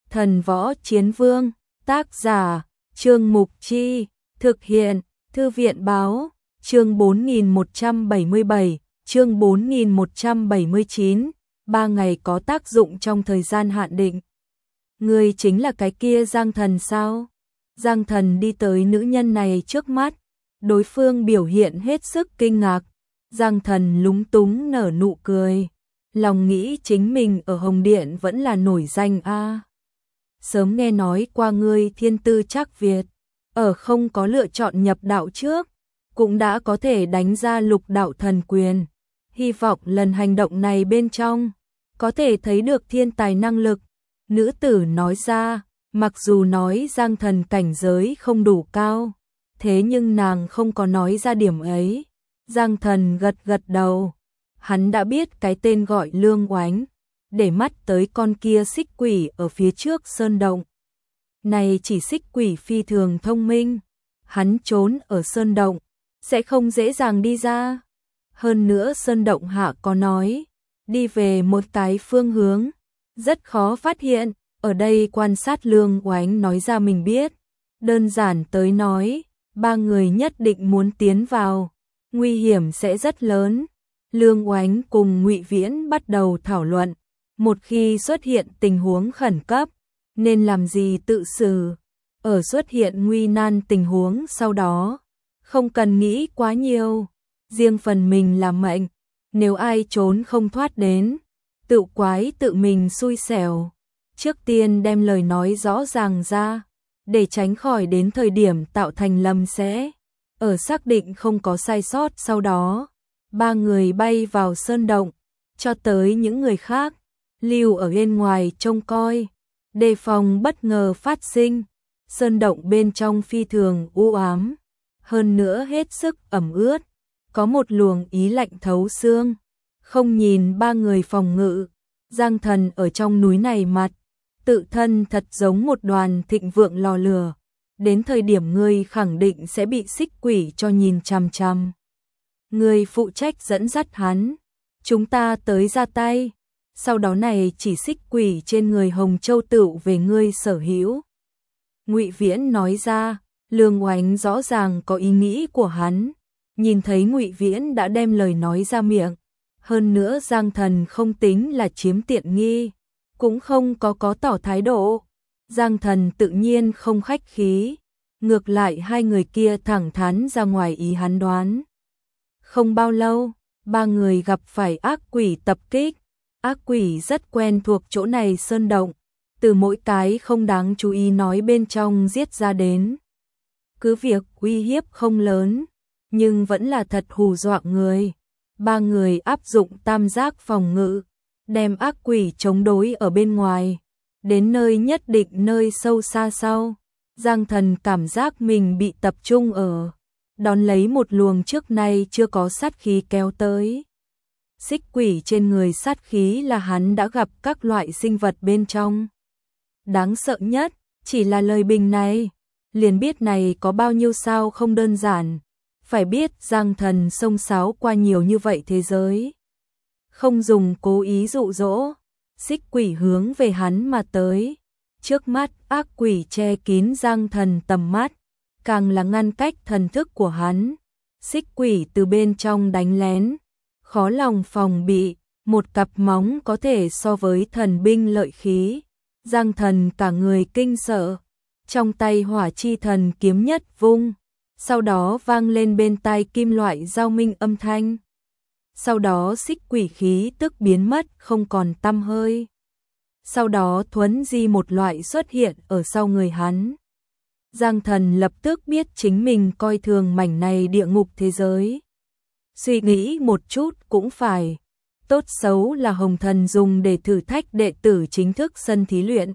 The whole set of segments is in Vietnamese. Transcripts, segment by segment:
Thần Võ Chiến Vương, tác giả, Trương Mục Chi, thực hiện, Thư viện Báo, chương 4177, chương 4179, 3 ngày có tác dụng trong thời gian hạn định. Người chính là cái kia Giang Thần sao? Giang Thần đi tới nữ nhân này trước mắt, đối phương biểu hiện hết sức kinh ngạc. Giang Thần lúng túng nở nụ cười, lòng nghĩ chính mình ở Hồng Điện vẫn là nổi danh a. Sớm nghe nói qua ngươi thiên tư chắc Việt, ở không có lựa chọn nhập đạo trước, cũng đã có thể đánh ra lục đạo thần quyền. Hy vọng lần hành động này bên trong, có thể thấy được thiên tài năng lực. Nữ tử nói ra, mặc dù nói Giang Thần cảnh giới không đủ cao, thế nhưng nàng không có nói ra điểm ấy. Giang Thần gật gật đầu, hắn đã biết cái tên gọi Lương Oánh, để mắt tới con kia xích quỷ ở phía trước sơn động. Này chỉ xích quỷ phi thường thông minh, hắn trốn ở sơn động, sẽ không dễ dàng đi ra. Hơn nữa sơn động hạ có nói, đi về một cái phương hướng, rất khó phát hiện. Ở đây quan sát Lương Oánh nói ra mình biết, đơn giản tới nói, 3 người nhất định muốn tiến vào, nguy hiểm sẽ rất lớn. Lương Oánh cùng Ngụy Viễn bắt đầu thảo luận, một khi xuất hiện tình huống khẩn cấp, nên làm gì tự xử. Ở xuất hiện nguy nan tình huống sau đó, không cần nghĩ quá nhiều, riêng phần mình làm mệnh, nếu ai trốn không thoát đến, tự quái tự mình xui xẻo. Trước tiên đem lời nói rõ ràng ra, để tránh khỏi đến thời điểm tạo thành lầm sẽ. Ở xác định không có sai sót sau đó, 3 người bay vào sơn động, cho tới những người khác, lưu ở bên ngoài trông coi, đề phòng bất ngờ phát sinh. Sơn động bên trong phi thường u ám, hơn nữa hết sức ẩm ướt, có một luồng ý lạnh thấu xương. Không nhìn 3 người phòng ngự, Giang Thần ở trong núi này mặt, tự thân thật giống một đoàn thịnh vượng lò lửa, đến thời điểm ngươi khẳng định sẽ bị xích quỷ cho nhìn chằm chằm. Ngươi phụ trách dẫn dắt hắn, chúng ta tới ra tay, sau đó này chỉ xích quỷ trên người Hồng Châu tựu về ngươi sở hữu. Ngụy Viễn nói ra, Lương Oánh rõ ràng có ý nghĩ của hắn, nhìn thấy Ngụy Viễn đã đem lời nói ra miệng, hơn nữa Giang Thần không tính là chiếm tiện nghi, cũng không có tỏ thái độ. Giang Thần tự nhiên không khách khí, ngược lại 2 người kia thẳng thắn ra ngoài ý hắn đoán. Không bao lâu, 3 người gặp phải ác quỷ tập kích. Ác quỷ rất quen thuộc chỗ này sơn động, từ mỗi cái không đáng chú ý nói bên trong giết ra đến. Cứ việc uy hiếp không lớn, nhưng vẫn là thật hù dọa người. 3 người áp dụng tam giác phòng ngự, đem ác quỷ chống đối ở bên ngoài. Đến nơi nhất định nơi sâu xa sau, Giang Thần cảm giác mình bị tập trung ở, đón lấy một luồng trước nay chưa có sát khí kéo tới. Xích quỷ trên người sát khí là hắn đã gặp các loại sinh vật bên trong. Đáng sợ nhất, chỉ là lời bình này, liền biết này có bao nhiêu sao không đơn giản. Phải biết Giang Thần xông xáo qua nhiều như vậy thế giới, không dùng cố ý dụ dỗ, xích quỷ hướng về hắn mà tới. Trước mắt ác quỷ che kín Giang Thần tầm mắt, càng là ngăn cách thần thức của hắn. Xích quỷ từ bên trong đánh lén, khó lòng phòng bị, một cặp móng có thể so với thần binh lợi khí. Giang Thần cả người kinh sợ, trong tay hỏa chi thần kiếm nhất vung, sau đó vang lên bên tai kim loại giao minh âm thanh. Sau đó xích quỷ khí tức biến mất không còn tăm hơi. Sau đó thuấn di một loại xuất hiện ở sau người hắn. Giang Thần lập tức biết chính mình coi thường mảnh này địa ngục thế giới. Suy nghĩ một chút cũng phải, tốt xấu là Hồng Thần dùng để thử thách đệ tử chính thức sân thí luyện.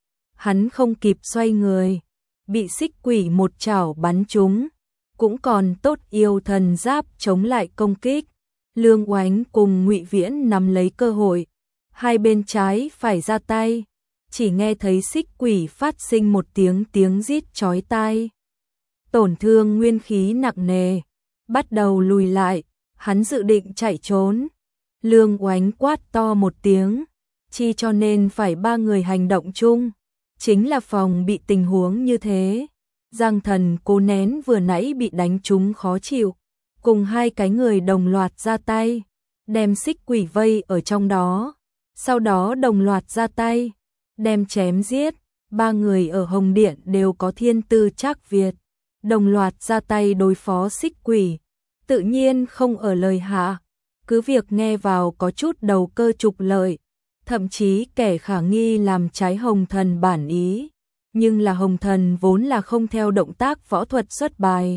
Hắn không kịp xoay người, bị xích quỷ một chảo bắn trúng, cũng còn tốt yêu thần giáp chống lại công kích. Lương Oánh cùng Ngụy Viễn nắm lấy cơ hội, hai bên trái phải ra tay, chỉ nghe thấy xích quỷ phát sinh một tiếng rít chói tai. Tổn thương nguyên khí nặng nề, bắt đầu lùi lại, hắn dự định chạy trốn. Lương Oánh quát to một tiếng, chi cho nên phải 3 người hành động chung, chính là phòng bị tình huống như thế. Giang Thần cố nén vừa nãy bị đánh trúng khó chịu, cùng hai cái người đồng loạt ra tay, đem xích quỷ vây ở trong đó, sau đó đồng loạt ra tay, đem chém giết. Ba người ở Hồng Điện đều có thiên tư trác Việt, đồng loạt ra tay đối phó xích quỷ, tự nhiên không ở lời hạ, cứ việc nghe vào có chút đầu cơ trục lợi, thậm chí kẻ khả nghi làm trái Hồng Thần bản ý, nhưng là Hồng Thần vốn là không theo động tác võ thuật xuất bài.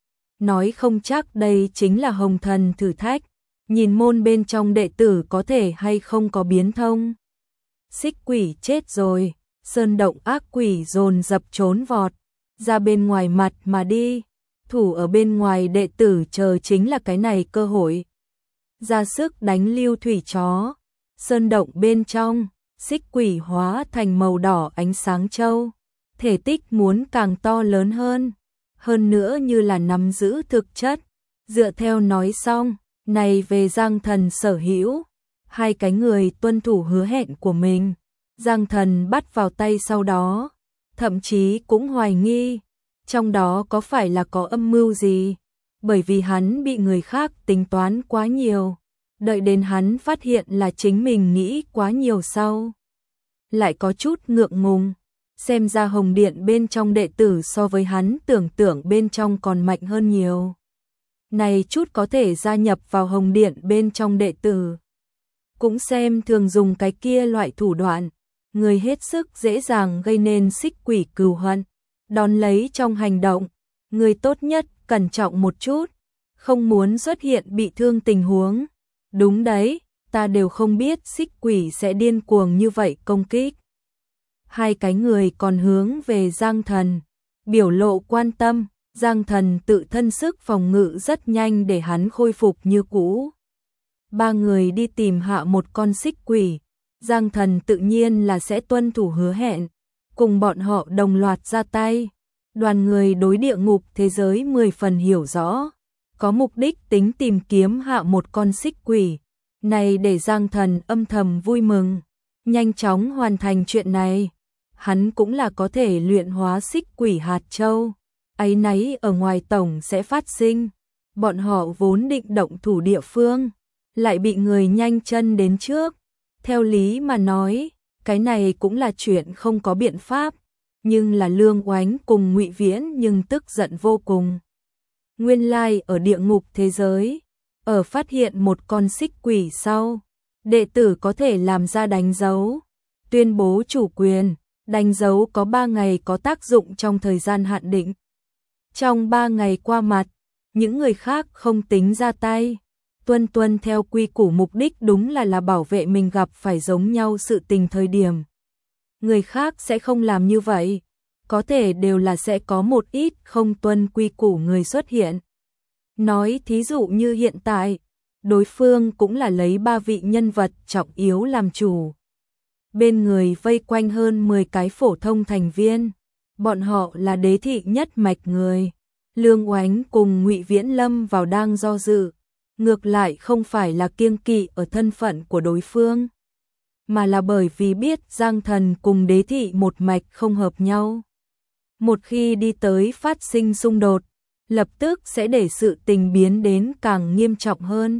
Nói không chắc đây chính là Hồng Thần thử thách, nhìn môn bên trong đệ tử có thể hay không có biến thông. Xích quỷ chết rồi, sơn động ác quỷ dồn dập trốn vọt, ra bên ngoài mặt mà đi, thủ ở bên ngoài đệ tử chờ chính là cái này cơ hội. Ra sức đánh lưu thủy chó, sơn động bên trong, xích quỷ hóa thành màu đỏ ánh sáng châu, thể tích muốn càng to lớn hơn nữa như là nắm giữ thực chất. Dựa theo nói xong, này về Giang Thần sở hữu, hai cái người tuân thủ hứa hẹn của mình. Giang Thần bắt vào tay sau đó, thậm chí cũng hoài nghi, trong đó có phải là có âm mưu gì, bởi vì hắn bị người khác tính toán quá nhiều, đợi đến hắn phát hiện là chính mình nghĩ quá nhiều sau. Lại có chút ngượng ngùng, xem ra Hồng Điện bên trong đệ tử so với hắn tưởng tượng bên trong còn mạnh hơn nhiều. Này chút có thể gia nhập vào Hồng Điện bên trong đệ tử, cũng xem thường dùng cái kia loại thủ đoạn, người hết sức dễ dàng gây nên xích quỷ cừu hận. Đón lấy trong hành động, người tốt nhất cẩn trọng một chút, không muốn xuất hiện bị thương tình huống. Đúng đấy, ta đều không biết xích quỷ sẽ điên cuồng như vậy công kích. Hai cái người còn hướng về Giang Thần, biểu lộ quan tâm. Giang Thần tự thân sức phòng ngự rất nhanh để hắn khôi phục như cũ. Ba người đi tìm hạ một con xích quỷ, Giang Thần tự nhiên là sẽ tuân thủ hứa hẹn, cùng bọn họ đồng loạt ra tay. Đoàn người đối địa ngục thế giới 10 phần hiểu rõ, có mục đích tính tìm kiếm hạ một con xích quỷ, này để Giang Thần âm thầm vui mừng, nhanh chóng hoàn thành chuyện này. Hắn cũng là có thể luyện hóa xích quỷ hạt châu, áy náy ở ngoài tổng sẽ phát sinh, bọn họ vốn định động thủ địa phương, lại bị người nhanh chân đến trước. Theo lý mà nói, cái này cũng là chuyện không có biện pháp, nhưng là Lương Oánh cùng Ngụy Viễn nhưng tức giận vô cùng. Nguyên lai ở địa ngục thế giới, ở phát hiện một con xích quỷ sau, đệ tử có thể làm ra đánh dấu, tuyên bố chủ quyền, đánh dấu có 3 ngày có tác dụng trong thời gian hạn định. Trong 3 ngày qua mặt, những người khác không tính ra tay, tuân theo quy củ, mục đích đúng là bảo vệ mình gặp phải giống nhau sự tình thời điểm. Người khác sẽ không làm như vậy, có thể đều là sẽ có một ít không tuân quy củ người xuất hiện. Nói thí dụ như hiện tại, đối phương cũng là lấy 3 vị nhân vật trọng yếu làm chủ. Bên người vây quanh hơn 10 cái phổ thông thành viên, bọn họ là đế thị nhất mạch người. Lương Oánh cùng Ngụy Viễn lâm vào đang do dự, ngược lại không phải là kiêng kỵ ở thân phận của đối phương, mà là bởi vì biết Giang Thần cùng đế thị một mạch không hợp nhau. Một khi đi tới phát sinh xung đột, lập tức sẽ để sự tình biến đến càng nghiêm trọng hơn.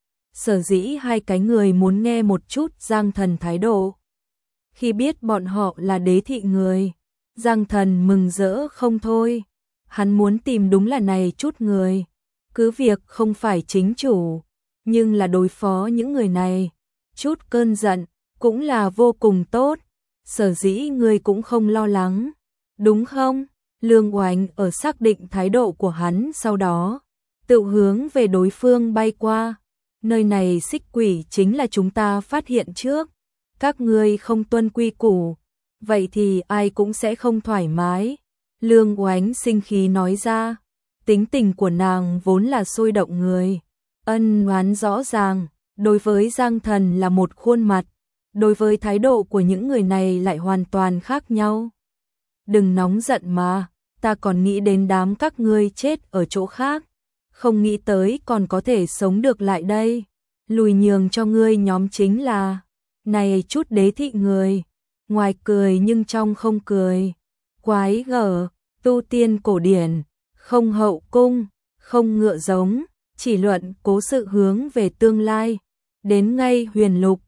Sở dĩ hai cái người muốn nghe một chút Giang Thần thái độ. Khi biết bọn họ là đế thị người, Giang Thần mừng rỡ không thôi. Hắn muốn tìm đúng là này chút người, cứ việc không phải chính chủ, nhưng là đối phó những người này, chút cơn giận cũng là vô cùng tốt. Sở dĩ người cũng không lo lắng, đúng không? Lương Oánh ở xác định thái độ của hắn sau đó, tự hướng về đối phương bay qua. Nơi này xích quỷ chính là chúng ta phát hiện trước, các ngươi không tuân quy củ, vậy thì ai cũng sẽ không thoải mái. Lương Oánh sinh khí nói ra, tính tình của nàng vốn là sôi động người, ân oán rõ ràng, đối với Giang Thần là một khuôn mặt, đối với thái độ của những người này lại hoàn toàn khác nhau. Đừng nóng giận mà, ta còn nghĩ đến đám các ngươi chết ở chỗ khác, không nghĩ tới còn có thể sống được lại đây. Lùi nhường cho ngươi nhóm chính là, này chút đế thị người, ngoài cười nhưng trong không cười. Quái gở, tu tiên cổ điển, không hậu cung, không ngựa giống, chỉ luận cố sự hướng về tương lai. Đến ngay huyền lục,